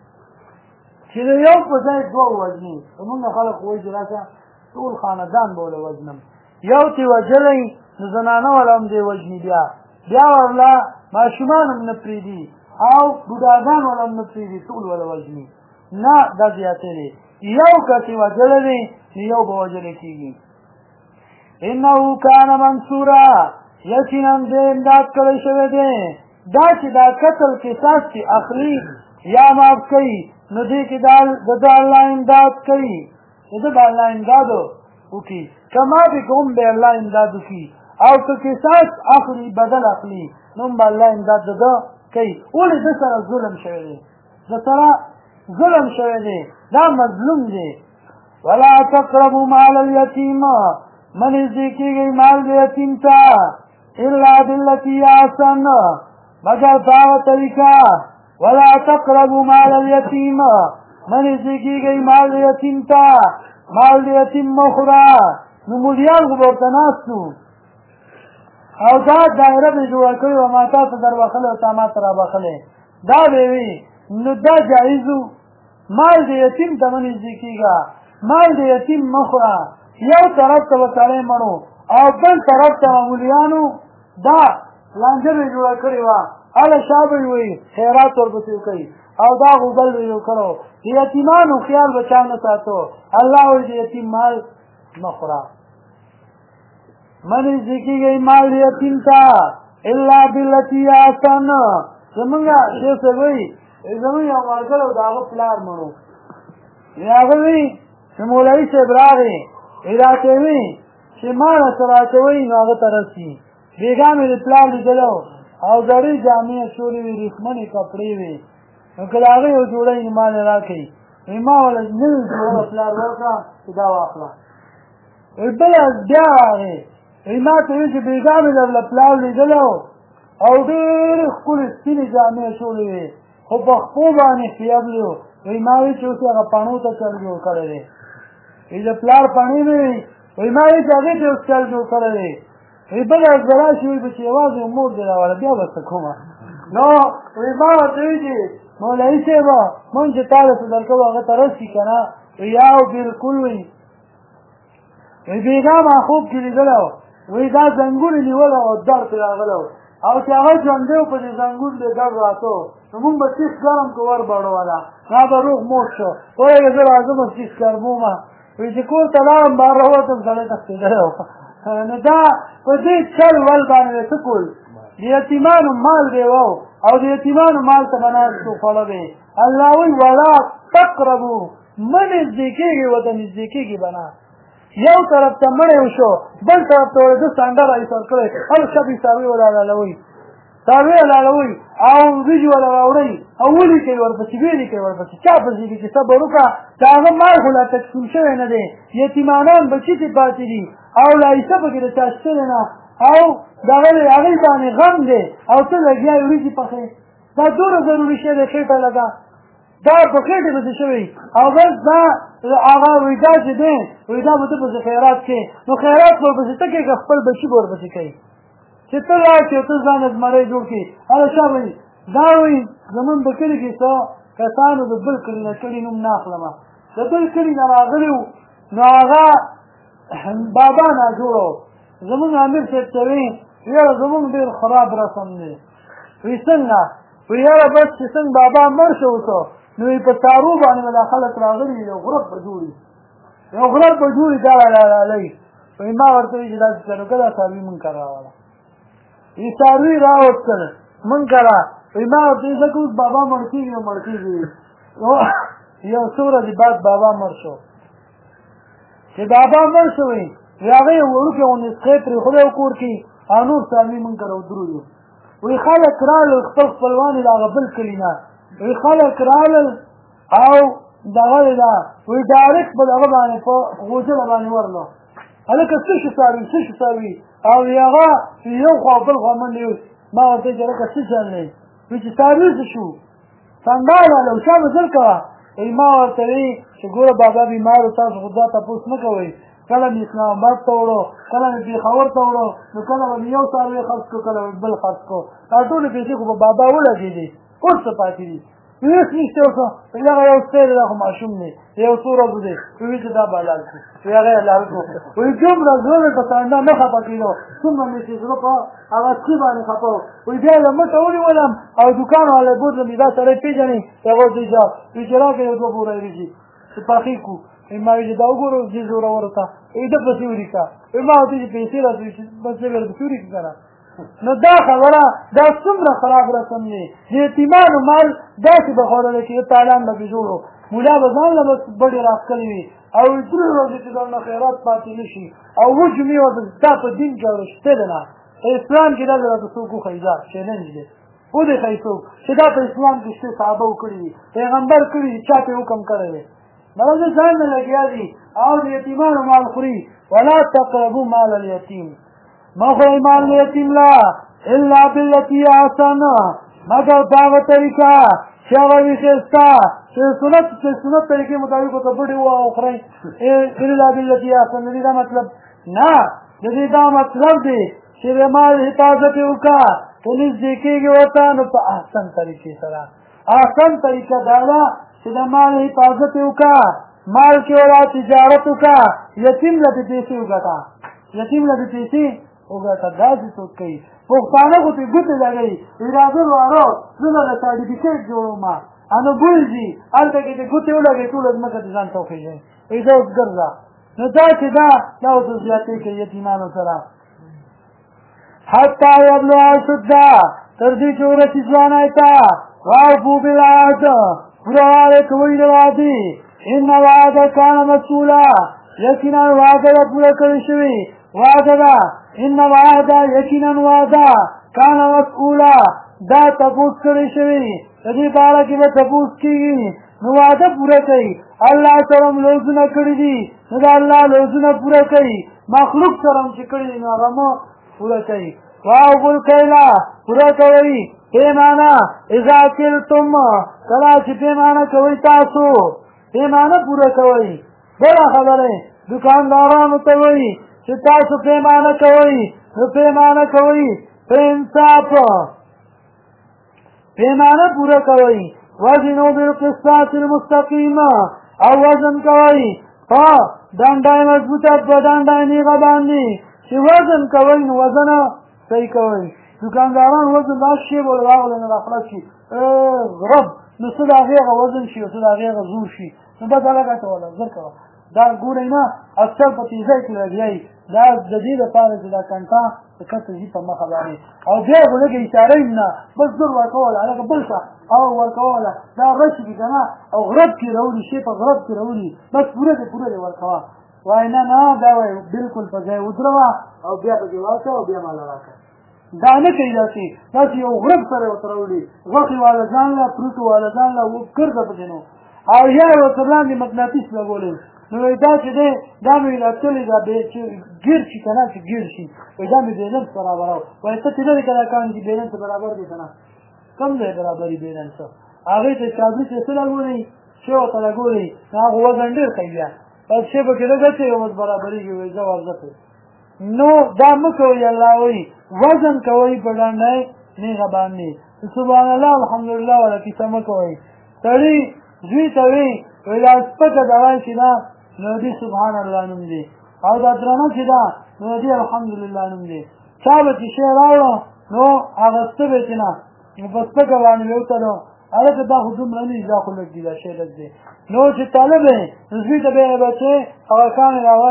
چې د یو په ځای دوه ووژني. زمونږ خلک وایي چې راشه ټول خاندان به له وژنم. یو چې وژلی نو زنانه والا هم دی وژني، بیا ورله ماشومان هم نه پرېږدي او بوډاګان والا هم نه پرېږدي، ټول والا وژني. نه دا زیاتې دی. یو کس یې وژلی دی نو یو به وژلی کېږي. انه کان منصورا یقینا دی امداد کړی شوی دی. دا چې دا قتل قصاص چې اخلي یا معاف کوي نو دې کې د ده الله امداد کوي، د ده به الله امداد وکړي. که معافې که هم به الله امداد وکړي او که قصاص اخلي بدل اخلي نو هم به الله امداد د ده کوي. ولې ده سره ظلم شوی دی، ده سره ظلم شوی دی، دا مظلوم دی. ولا تقربوا مال الیتیم من نږدې کېږئ مال د یتیم ته الا بالتي احسن مگر په هغه طریقه. ولا تقربوا مال الیتیم من نږدې کېږئ مال د یتیم ته، مال د یتیم مه خوره. نو مولیان خو به ورته ناست وو او دا دایره به یې جوړه کړې وه، ما تا ته در بخلی او تا ما ته را بخلی، دا به یې وي. نو دا جایز وو. مال د یتیم ته مه نږدې کېږه، مال د یتیم مه خوره. یو طرف ته به سړی مړو او بل طرف ته به مولیانو دا لانجه به یې جوړه کړې وه، هله شا به یې وایي خیرات ورپسې کوي او دا غوبل به یې کړو. د یتیمانو خیال به چا نه ساتو. الله وایي د یتیم مال مه خوره. من نږدې کېږئ مال د یتیم ته الا بالتي احسن. زمونږ شیخ صاحب وایي زمونږ یو ملګری و د هغه پلار مړ و. هغه وایي چې مولوي صاحب راغی راته یې وایي چې ما راته راچوئ نو هغه ته رسي. بېګا مې د پلار لیدلی او زړې جامې اچولې وې، ریښمنې کپړې وې. نو که د هغه یو جوړه یې ما نه راکوي. ما وله نوې جوړه پلار ورکړه چې دا واخله. بله بیا راغی ما ته وایي چې بېګا مې له پلار لیدلی او ډېرې ښکلې سپینې جامې اچولې وې خو په خپو باندې خیبلې و. ما وایي چې اوس یې هغه پڼو ته چل جوړ کړی دی. د پلار پڼې مې وایي ما وایي چې هغې ته اوس چل جوړ کړی دی. بله به راشي وایي به چې یوازې مور دې راوړه بیا به څه کومه. نو ما ورته وایي چې مولوي صاحب مونږ چې تا له څه درکوو هغه ته رسي که نه؟ یا بلکل وایي. بېګا ما خوب کې لیدلی و، وایي دا زنګون یې نیولی او در پرې راغلی و او چې هغه ژوندی و په دې زنګون دې در راته و نو مونږ به سیخ ګرم که ور بړوله ما به روغ موټ شو. وایي زه راځم سیخ ګرمومه. وایي چې کور ته لاړم بهر راووتم سړی تښتېدلی و. نو دا په دې چل ول باندې څه کول؟ د یتیمانو مال دی او د یتیمانو مال ته به ناست و خوړه دی. الله وایي ولا تقربو مه نږدې کېږئ ورته نږدې کېږي به نه. یو طرف ته مړی وشو بل طرف ته ورته سانډه را ایسار کړی هر شب یې څاروي ولالوئ څاروي ولالوئ او وریجې وله راوړئ او ولیکئ ورپسې ولیکئ ورپسې چا پسې کې چې صبر وکړه د هغه مال خو لا تقسیم شوی نه دی. یتیمانان بچي چې پاتې دي او لا حصه پکې د چا شتلی نه او دغه د هغوی باندې غم دی او ته لګیا یې وریجې پخې. دا دومره ضروري شی دی خېټه لګه دا په خېټې پسې شوی او بس دا هغه وایي دا چې دی وایي دا به ته پسې خیرات کوې نو خیرات به ورپسې ته کوې که خپل بچي به ورپسې کوي چې ته لاړ شې او ته ځان زمری جوړ کړې. هله شا وایي دا وایي زمونږ په کلي کې څه کسانو د بل کلي نه کلي نوم نه اخلمه د بل کلي نه راغلي وو نو هغه بابا ناجوړه و. زمونږ امیر صاحب ته وایي یاره زمونږ ډېر خراب رسم دی. وایي څنګه؟ وایي یاره بس چې څنګه بابا مړ شو اوسه نو په تارو باندې به دا خلک راغلي یو غرب به جوړي دا ولالئ وایي ما ورته وایي چې داسې کړه که دا څاروي مونږ ته راوړه وایي څاروي راوستل مونږ کره وایي ما ورته وایي ځکه اوس بابا مړ کېږي او مړ کېږي یو څو ورځې بعد بابا مړ شو چې بابا مړ شو وایي هغه یې وړوکې غوندې سقۍ پرېښودی و کور کې او نور څاروي مونږ کره ودرولو وایي خلک راغلل خپل خپلوان یې د هغه بل کلي نه وایي خلک راغلل او دغه دی ده وایي ډایرکټ په دغه باندې په غوجله باندې ورلو هلکه څه شو څاروي څه شو څاروي او هغه یو خوا بل خوا منډې وایي ما ورته وایي چې هلکه څه چل دی وایي چې څاروي څه شو سنډال واله شا به زر کوه وایي ما ورته وایي چې ګوره بابا بیمار و تاسو خو دا تپوس نه کوئ کله مې اسلام آباد ته وړو کله مې پېښور ته وړو نو کله به مې یو څاروی خرڅ کړو کله به بل خرڅ کړو دا ټولې پیسې خو به بابا ولګېدې اوس څه پاتې دي هېڅ نشته اوس وایي هغه یو سپی دی دا خو ماشوم دی یو څو ورځو دی وایي چې دا به حلال کړو وایي هغه یې حلال کړو وایي دومره زړه مې په تانده نه خفه کېدو څومره مې چې زړه په هغه سپي باندې خفه و وایي بیا یې له مټه ونیولم او دوکان والا بوتلم دا سړی پېژنې هغه ورته وایي وایي چې راکړه یو دوه بوره وریجې چې پخې کړو ما وایي چې دا وګوره دې زورور ته وایي ده پسې ولیکه وایي ما ورته چې پیسې راته چې بس دې بیا پسې ولیکي که نه نو دا خبره دا څومره خراب رسم دی د یتیمانو مال داسې به خوړلی چې یو تالان به پې جوړ ملا به ځان له بس بډې راښکلې وي او درې ورځې چې درنه خیرات پاتې نه شي او اووه جمعې ورته دا په دین کې اورشته ده نه په اسلام کې دا راته څوک وښایي دا چیلنج دی ودې ښایي څوک چې دا په اسلام کې شته صحابه وکړي دي پیغمبر کړي دي چا پې حکم کړی دی مرض ځان نه لګیا دي او د یتیمانو مال خوري ولا تقربوا مال اليتيم ما خورئ مال د یتیم لا الا بالتي احسن مگر په هغه طریقه چې هغه وي ښایسته چې سنت طریقې مطابق ورته بډې وخورئ الا بالتي احسن د دې دا مطلب نه د دې دا مطلب دی چې د مال حفاظت یې وکړه خو نږدې کېږي ورته نو په احسن طریقې سره احسن طریقه دا ده چې د مال حفاظت یې وکړه مال کې ولا تجارت وکړه یتیم له دې پیسې وګټه یتیم له دې پیسې وګټه داسې څوک کوي پښتانه خو پرې ګوتې لګوي راځه وروڼو زه به د سرټیفیکېټ جوړوم نو ګورځي هلته کې چې ګوتې ولګوي ټوله ځمکه دې ځان ته وخېږي وایي زه اوس ګرځه نو دا چې دا ورته زیاتې کوي یتیمانو سره حتی یبلغ اشده تر دې چې ورسي ځوانۍ ته واوفوا بالعهد پوره کوئ د وعدې ان وعد کان مسئولا یقینا وعده ده پوره کړې شوې وعده ده ان وعده یقینا وعده کان مسئولا دا تپوس کړې شوې د دې باره کې به تپوس کېږي نو وعده پوره کوي الله سره هم لوزونه کړي دي نو د الله لوزونه پوره کوي مخلوق سره هم چې کړي دي نو هغه مو پوره کوي واوفوا الکیل پوره کوئ پیمانه اذا کلتم کله چې پیمانه کوئ تاسو پیمانه پوره کوئ بله خبره دکاندارانو ته وایي چې تاسو پیمانه کوئ نو پیمانه کوئ په انصاف پیمانه پوره کوئ وزنوا بالقسطاس المستقیم او وزن کوئ په ډنډای مضبوطه په ډنډای نیغه باندې چې وزن کوئ نو وزن صحیح کوئ دکانداران وزن دا شی به راغلی نه راخلاص شي غرب نو څه د هغې هغه وزن شي او څه د هغې هغه زور شي نو بس هغه ګټه وله زر کوه دا ګورئ نه اکثر په تیزۍ کې لګیایي دا د دې دپاره چې دا کنټا د کسر ځي په مخه باندې او بیا به لږه اشاره وي نه بس زر ورکوله هلکه بل شه او ورکوله دا رش دي که نه او غرب کې راولي شی په غرب کې راولي بس پوره دې ورکوه وایي نه نه دا وایي بلکل په ځای ودروه او بیا پکې ورکړه او بیا ماله راکړه دا نه کوي داسې یو غرب سره ورته راوړي غوښې واله ځان له فروټو واله ځان له ګرځه پکې نو او یا یې ورته لاندې مقناطیس لګولی نو وایي دا چې دی دا مې لټلې ده چې ګیر شي که نه چې ګیر شي وایي دا مې بیلنس برابروه وایي ته چې لرې که دا کان چې بیلنس برابر دی که نه کم ځای برابري بیلنس هغې ته چابلي چې څه لګولئ شی ورته لګولئ نو هغه وزن ډېر کوي بیا بس شی پکې لږ اچوي او بس برابرېږي وایي زه ورځه کوي نو دا مه کوئ الله وایي وزن کوئ په ډنډی نیغه باندې سبحان الله الحمدلله والا کیسه مه کوئ سړي زوی ته وایي وایي دا سپکه دوا چې ده نو دې سبحان الله نوم دی او دا درنه چې ده نو دې الحمدلله نوم دی چا به چې شی راوړه نو هغه څه به چې نه نو په سپکه باندې به وتلو هلکه دا خو دومره نه دي دا خو لږ دي دا شی لږ دی نو چې طالب دی نو زوی ته به یې بچې هغه کان یې راوړه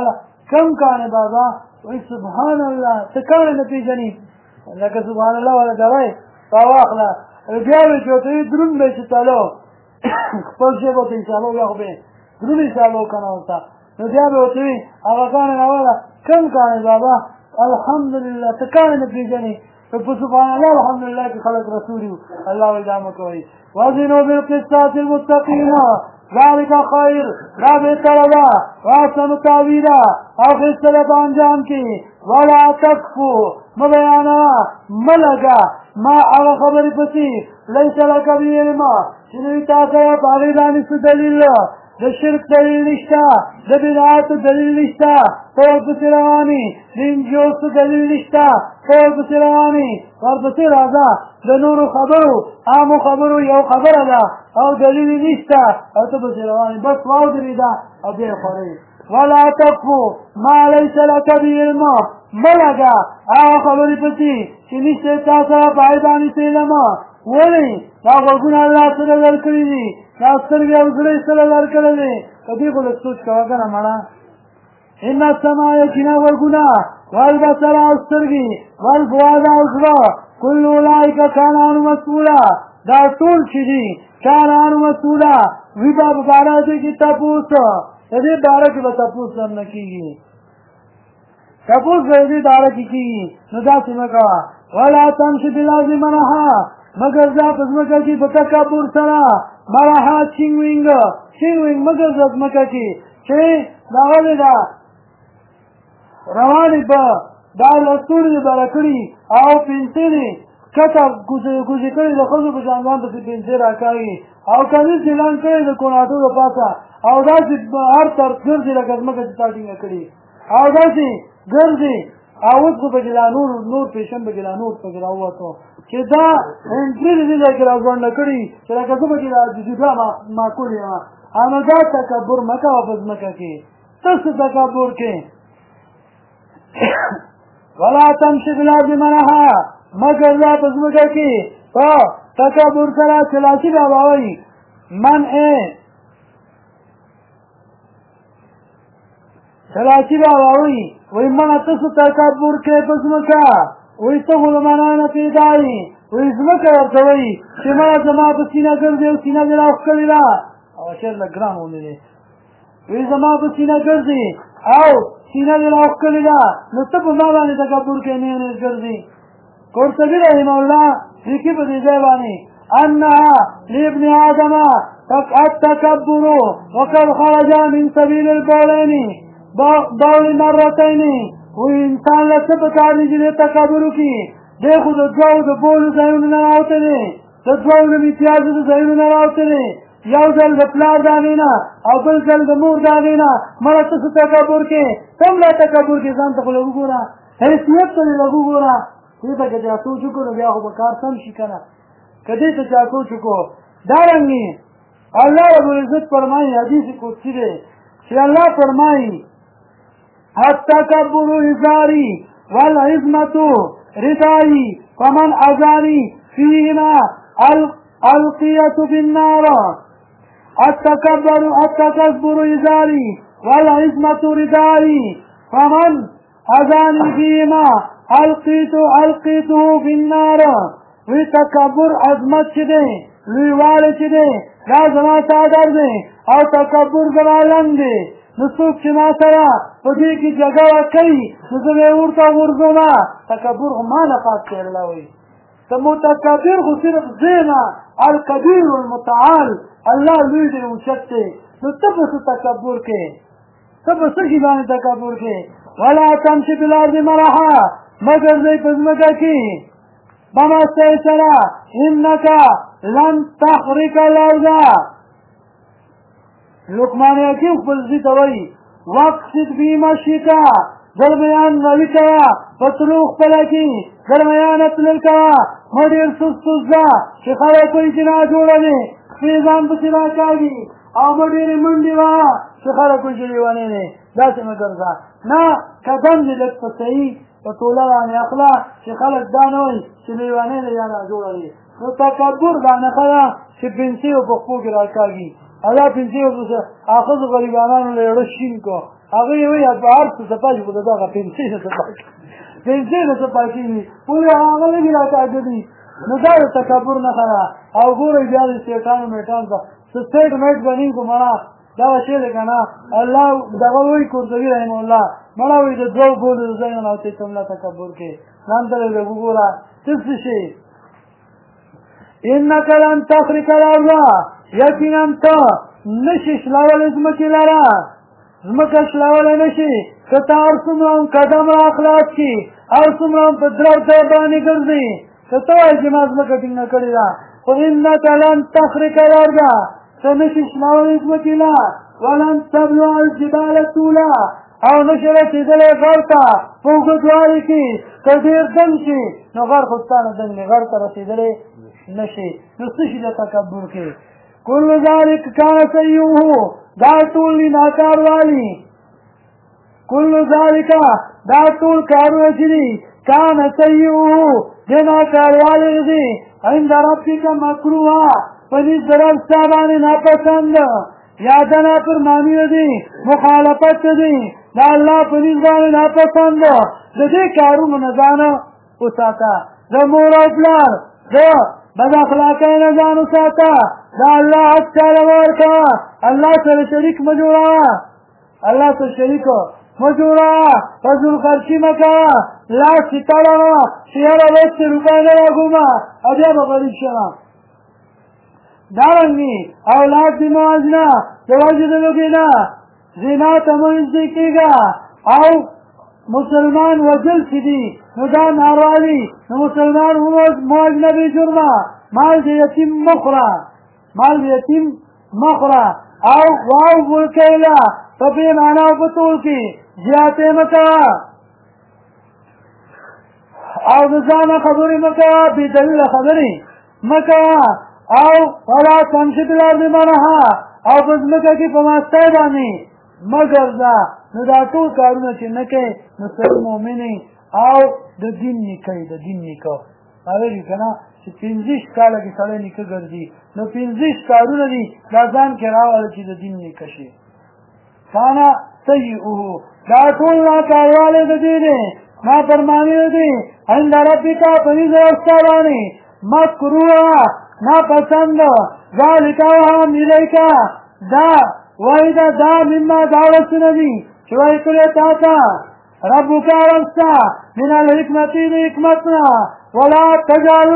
کم کاڼې بابا وایي سبحان الله ته کاڼې نه پېژنې لکه سبحان الله والا دوی راواخله بیا به چې ورته وي دروند به چې چالو خپل شی به ورته ایسالو بیا خو به دروند ایسالو که نه ورته نو بیا به ورته وي هغه کاڼې راوله کم کاڼې بابا الحمدلله ته کاڼې نه پېژنې په سبحان الله الحمدلله کې خلک رسول یو الله وایي دا مه کوئ وزنوا بالقسطاس المستقیم ذلك خیر دا بهتره ده واحسن تاویلا او ښایسته په انجام کې ولا تکفو مه بیانوه مه لګه ما هغه خبرې پسې لیس لک به علم چې نه وي تا سره په هغې باندې څه دلیل د شرک دلیل نشته د بدعاتو دلیل نشته ته ورپسې روانې د انجیل څه دلیل نشته ته ورپسې روانې ورپسې راځه د نورو خبرو عامو خبرو یو خبره ده او دلیل نشته او ته پسې روانې بس واودرېده او بیا یې خوړې ولا تکفو ما لیس لک به علم مه لګه هغه خبرې پسې چې نشته تا سره په هغې باندې څه علم ولې دا غوږونه الله سره درکړي دي دا سترګې او زړه یې سره درکړی دی په دې خو لږ سوچ کوه که نه مړه ان السما یقینا غوږونه والبصر او سترګې والفؤاد او زړه کل اولئک کان عنه مسؤولا دا ټول چې دي کان عنه مسؤولا وي به په باره کې تپوس د دې باره کې به تپوس هم نه کېږي تپوس به دې باره کې کېږي نو داسې مه کوه ولا تمشي بالارض مرحا مگر ځه په ځمکه کې په تکبر سره مرحا چینګ وینګ مگر ځه ځمکه کې چې دا ولې ده روانې به دا لستوڼې دې بره کړي او پنسې دې کټه کوزې کړې د ښځو په شان ځان پسې پنسې راکاږي او کمیس یې لاند کړی د کوناټو د پاسه او داسې هر طرف ګرځي لکه ځمکه چې تا ټینګه کړي او داسې ګرځي او اوس خو پکې لا نور پیشن پکې لا نور پکې راووتو چې دا انټري دې ځای کې راځوانډه کړي چې لکه زه پکې جدا معقول یم اما دا تکبر مه کوه په ځمکه کې ته څه تکبر کې ولا تمشي بالارض مرحا مگر ځه په ځمکه کې په تکبر سره چلاسي بابا وایي چلاسي بابا وایي منه ته څه تکبر کوې په ځمکه وایي ته خو له معنا نه پیدا یې وایي ځمکه ورته وایي چې ما زما په سینه ګرځې او سینه دې راښکلې ده او شعر لږ ګران ونیدې وایي زما په سینه ګرځې او سینه دې راښکلې ده نو ته په ما باندې تکبر کوې نه ګرځې قرطبي رحمه الله لیکي په دې ځای باندې انها لابن آدم التکبر وقد خرج من سبیل البولین بول مرتين وانسان له څه پکار دی چې تکبر وکړي دی خو د دوو د بولو ځایونو نه راوتلی د دوو د امتیازو د ځایونو نه راوتلی یو ځل د پلار د هغې نه او بل ځل د مور د هغې نه مړه ته څه تکبر کې ته هم لا تکبر کې ځان ته خو لږ وګوره حیثیت ته دې لږ وګوره دې ته که چا سوچ وکړو نو بیا خو به کار سم شي که نه که دې ته چا سوچ وکړو دارنګې الله ربالعزت فرمایي حدیث قدسي دی چې الله فرمایي التکبر ازاری والعظمت ردائی فمن ازاری فیهما القیت بالنار التکبر ازاری والعظمت ردائی فمن ازانی فیهما القیته بالنار وی تکبر عظمت چه دے لویوال چه دے دا زما چادر دے او تکبر زما لنگ دے نو څوک چې ما سره په دې کې جګړه کوي نو زه به یې ورته غورځومه تکبر خو ما نه پاک دی الله وایي د متکبر خو صرف زینا الکبیر المتعال الله لوی دی اوچت دی نو ته به څه تکبر کې ته به څه شي باندې تکبر کې ولا تمشي بالارض مرحا مگر ځئ په ځمکه کې بما استیسره انک لن تخرق الارض لقمان حکیم خپل زوی ته وایي واقصد فی مشیکا درمیان روي کوه په تلو خپله کې درمیانه تلل کوه مه ډېر سست ځه چې خلک وایي چې ناجوړه دی سپي ځان پسې راکاږي او مه ډېرې منډې وهه چې خلک وایي چې لیونی دی داسې مه ګرځه نه قدم دې لږ په صحیح په ټوله باندې اخله چې خلک دا نه وایي چې لیونی دی یا ناجوړه دی نو تکبر دا نښه ده چې پنسې په پښو کې راکاږي الله پنځه ښځو غریبانانو له یوه شین کو هغه وایي په هر څه څه پاتې خو د دغه پنسۍ نه څه پاتې پنسۍ نه څه پاتې وي ولې هغه لږې راکاږه دي نو دا د تکبر نښه ده او ګورئ بیا د سیټانو میټانو ته څه سیټ میټ بنین کو مړه دا شی دی که نه الله دغه وایي قرطبي رحمه الله مړه وایي د دوو ګولو د ځای نه راوتې ته ملا تکبر کې ځان ته لږ وګوره ته څه شي انک لن تخرق الارض یقینا ته نشي شلولی ځمکې لره ځمکه شلولی نشي که ته هر څومره هم قدم را اخلاص کړي هر څومره هم په درب ځای باندې ګرځي که ته وایې چې ما ځمکه ټینګه کړې ده خو انک لن تخرق الارض ته نشي شلولی ځمکې له ولن تبلغ الجبال طولا او نشي رسېدلی غر ته په اوږدوالي کې که ډېر دنګ شي نو غر خو ستا نه دنګ دی غر ته رسېدلی نشي نو څه شي د تکبر کې کل ذلک کان سیئه دا ټول دي ناکار والی کل ذلک دا ټول کارونه چې دي کان سیئه د ناکار والی دي عند ربک مکروها په نزد د رب ستا باندې ناپسند یا د نافرماني دي مخالفت دي د الله په نزد باندې ناپسند د دې کارونو نه ځان وساته د مور او پلار د بد اخلاقۍ نه ځان وساته دا الله حق چاله مه ورکوه الله سره شریک مه جوړوه الله سره شریک مه جوړوه فضل خرچي مه کوه لاس چې تړمه چې یاره بس چې روپۍ نه راګومه او بیا به غریب شمه دارنګې اولاد دې مه وژنه د وجې د لوږې نه زنا ته مه نږدې کېږه او مسلمان وجل چې دي نو دا ناروا دي نو مسلمان مه وژنه بې جرمه مال د یتیم مه خوره مال د یتیم مه خوره او واوفو الکیل په پیمانه او په تول کې زیاتې مه کوه او د ځانه خبرې مه کوه بې دلیله خبرې مه کوه او ولا تمشي فی الارض مرحا او په ځمکه کې په ماستی باندې مه ګرځه نو دا ټول کارونه چې نه کوې نو سړی مؤمن او د دین نیکه د دین نیکه هغه که نه چې 15 کاله کې سړی نیکه ګرځي نو 15 کارونه دي دا ځان کې راوله چې د دین نیکه شي کانا سیئه دا ټول ناکاروالی د دې دی نافرماني د دې عند ربک په نزد رب ستا باندې مکروه ناپسند ذلک اوهم الیک دا وایي دا مما دا رسونه دي چې وایي کړی تا ته ربک رب ستا من الحکمت د حکمت نه ولا تجعل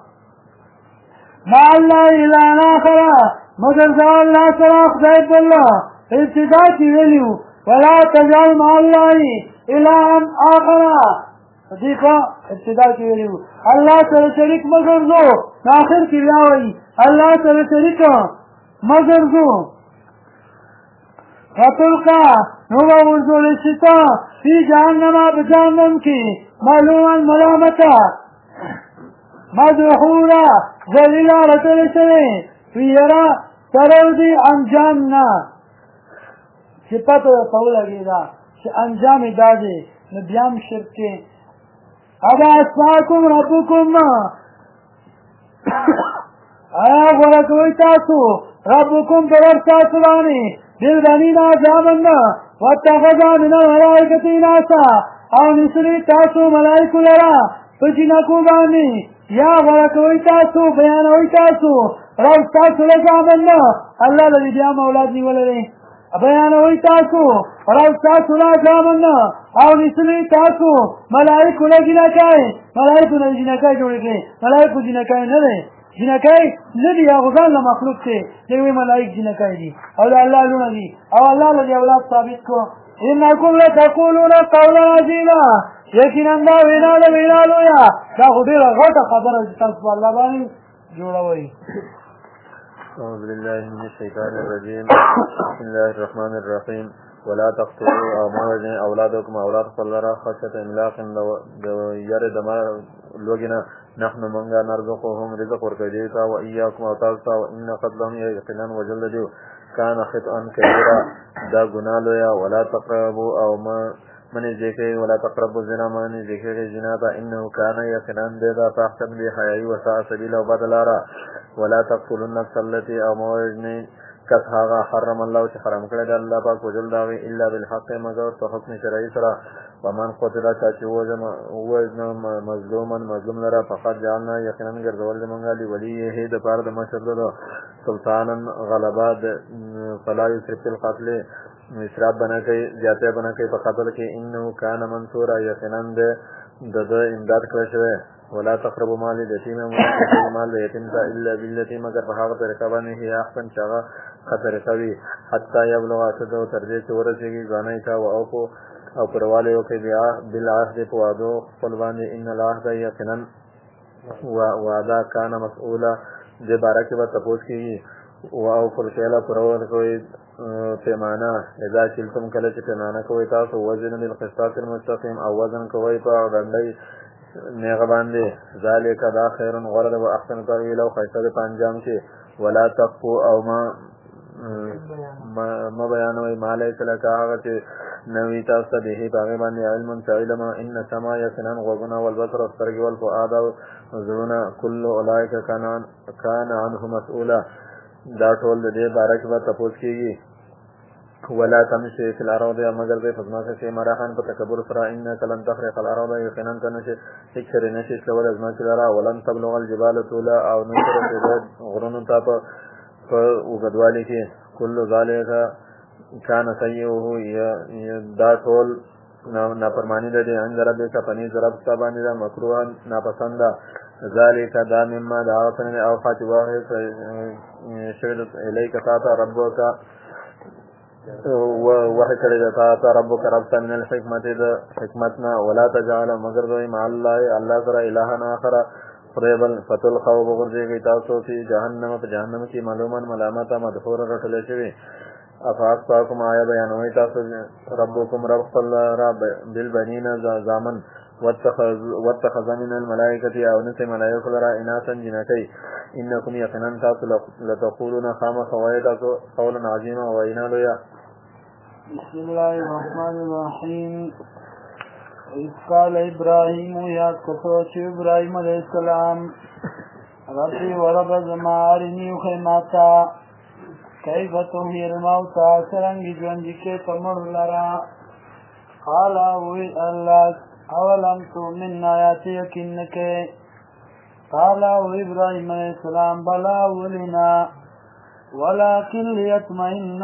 مع الله الها آخر مگر ځه الله سره خدای بل ابتدا کې ویلي ولا تجعل مع الله الها آخر دیکھا ابتدا کې ویلي الله سره شریک مه ګرځو آخر کې بیا وایي الله سره شریک مه ګرځو فتلقا نو به ورځولی شي ته فی جهنم په جهنم کې معلوما ملامته مدحورا ذلیلا رټلی شوی ویره ترو دې انجام نه چې پته درته ولګېده چې انجام یې دا دی نو بیا هم شرک کې ادا اسماکم ربکم آیا غوره کوئ تاسو ربکم په رب تاسو باندې بالبنین عذابا واتخذ من الملائکة اناثا او نسلی تاسو ملائکو لرا په جنکو باندې یا غوره کوئ تاسو بیانوئ تاسو رب تاسو لزامن الله لدې بیا هم اولاد نیولی دی بیانوئ تاسو رب تاسو لزامن او نسلی تاسو ملائکو لجنکای ملائکو نه جنکای جوړې کړې ملائکو جنکای نه دی جنکای نه دي هغه ځان له مخلوق دی دوی ملائک جنکای دي او د الله لونه دي او الله لدې اولاد ثابت کو انکم لتقولون قولا عظیما یقینا دا وینا ده وینا لویه دا خو ډېره غټه خبره چې تاسو په الله باندې جوړوئ أعوذ بالله من الشيطان الرجيم بسم الله الرحمن الرحيم ولا تقتلوا أولادكم أولاد خلرا خشية إملاق يرد ما لوجنا نحن منغا نرزقهم رزق ورکدیتا وإياكم أوتاستا وإن قتلهم يقنا وجلدوا كان خطأ كبيرا دا گناه لویا ولا تقربوا أو ما من ذكر ولا تقربوا الزنا من ذكر الزنا إنه كان يقنا بذا فاحسن بحياء وساء سبيلا وبدلارا ولا تقتلوا النفس التي أمرني کس هغه حرم الله چې حرام کړی دی الله پاک وجل د هغې الا بالحق مګر په حکم شرعي سره ومن قتل چا چې ووژنه مظلوم لره فقد جعلنا یقینا ګرځول د موږ لولیه دپاره د مشر د سلطانا غلبه فلا یسرف فی القتل اسراف بنه کوي زیاتی بنه کوي په قتل کې انه کان منصورا یقینا د ده امداد کړی شوی ولا تقربوا مال اليتيم مال اليتيم الا بالتي مگر په هغه طریقه باندې هي احسن چې هغه ښه طریقه وي حتی یبلغ اشده تر دې چې ورسېږي ځوانۍ ته او پروالی وکړي بالعهد په وعدو خپل باندې ان العهد یقینا وعده کان مسؤوله دې باره کې به تپوس کېږي واوفوا الکیل پرول کوئ پیمانه اذا کلتم کله چې پیمانه کوئ تاسو وزن بالقسطاس المستقیم او وزن کوئ په ډنډۍ نیغه باندې ذالک دا خیر غوره ده و احسن تاویل او ښایسته ده په انجام کې ولا تقفو او ما بیانوئ ما لیس لک هغه چې نه وي تاسو ته بهې په هغې باندې علم څه علم ان سما یقینا غوږونه والبصر او سترګې والفؤاد او زړونه کل اولئک کان عنه مسؤوله دا ټول د دې باره کې به تپوس کېږي ولا تمشي في الارض مگر دې فزماکه کې مراحن په تکبر سره انك لن تخرق الارض یقینا ته نشي فکر نشي تلول ازمکه لرا ولن تبلغ الجبال طولا او نصر د غرونو ته په وګدوالي کې كل ذلك كان سيئه دا ټول نافرمانی ده عند ربك پنځ رب باندې دا مکروه ناپسند ذلك دا مما دا او خاطبه شهد اليك تا ربك وحی کړی د تا ربک ربک من الحکمت د حکمتنا ولا تجعل مگر دوی مع الله سره الهنا آخر خدای بل فتلقوا بغرزیږئ تاسو فی جهنم په جهنم کې ملوما ملامته مدحورا رټلی شوي افاقفاکم آیا بیانوئ تاسو ربکم رب خپل را بالبنین زامن واتخذ من الملائکة او نسی ملائکو لرا اناسا جنکی انکم یقینا تاسو لتقولون خامخ وایئ تاسو قولا عظیما وینا لویه بسم الله الرحمن الرحیم اذ قال ابراهیم یا کسوچ ابراهیم علیہ السلام ربی ورب زما ارنی خیماتا کیف تحیی الموتا سرنگی ژوندي کې تمړ لرا قال وی الله اولم تؤمن آیات یقین کې قال ابراهیم علیہ السلام بلا ولنا ولكن ليطمئن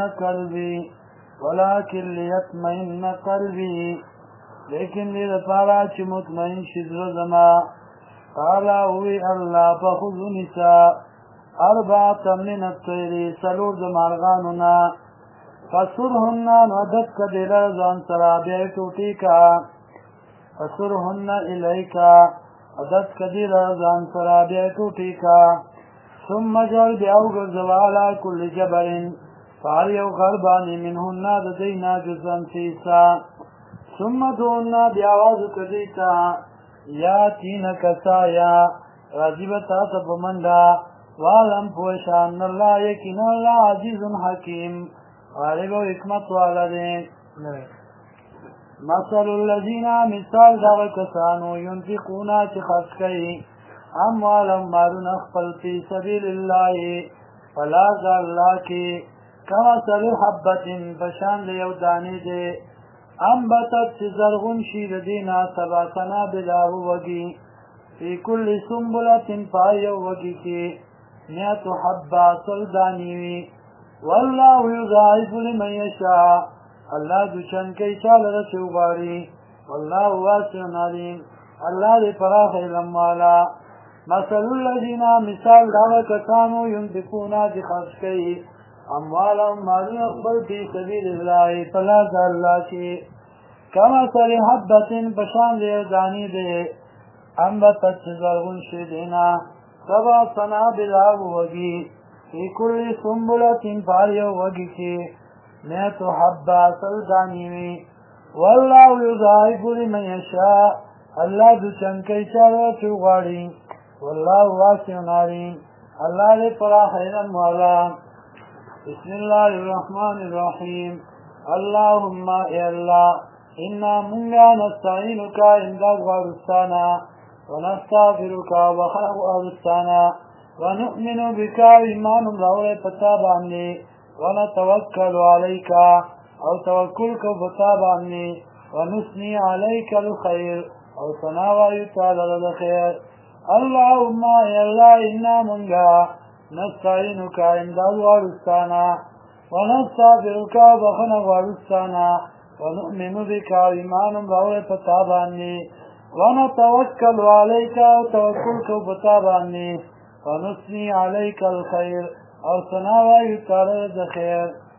قلبي لیکن دې لپاره چې مطمئن شي زړه زما قال وی الله فخذ نساء اربعة من الطير سلور زمارغاننا فسرهن ندت کدل ځان سره بیا ټوټې کا فسرهن الیک عدد کدل ځان سره بیا ټوټې کا ثم جعل بیا وګرځوه علی کل جبل فعل یو غربانی منهن د دینا جزن سیسا ثم دون بیا آواز کدیتا یا تین کسایا راجبتا سبمندا وعلم پوشان اللہ یکن اللہ عزیز حکیم غالب و حکمت والدے مثل الذین مثال داغ کسانو ینفقونا چی خرچ کئی اموالم مالون اخفل فی سبیل اللہ فلاز اللہ کی کمثل حبت بشان لیو دانی دے انبتت چی زرغن شید دینا سبا سنابلہ وگی فی کل سنبلت پایو وگی کی نیت حبا سلدانیوی واللہ یضاعف لمن یشاء اللہ دوچن کئی چال رسو غاری واللہ واسع علیم اللہ دی پراخ علم والا مثل الذین مثال داغ کسانو ینفقونا دی خرچ کئی اموالهم مالون اخبر فی سبیل اللہ فلاز اللہ کی کمثل حبت بشان دی دانی دے انبتت زرغن شدینا سبا سنابل وگی فی کل سنبلت پاریو وگی کی نیت حبا سلدانیوی واللہ یضاعف لمن یشاء اللہ دو چنکی چارو چوغاڑی واللہ واسع علیم اللہ دے پراخ علم والا بسم اللہ الرحمن الرحیم اللہم اے اللہ انا منگا نستعینکا امداد غارستانا ونستغفرك وخلق أرستانا ونؤمن بك إيمان راوي فتابعني ونتوکل علیک او توکل کو بتا باندې ونثني علیک الخير او ثنا وایو تعالی د خیر اللهم یا الله انا منغا نستعینک امداد وارستانا ونستغفرک بخنا وارستانا ونؤمن بك ایمان راوړ پتا باندې ونتوکل علیک او توکل کو بتا باندې ونثني علیک الخير او ثنا وایو تعالی د خیر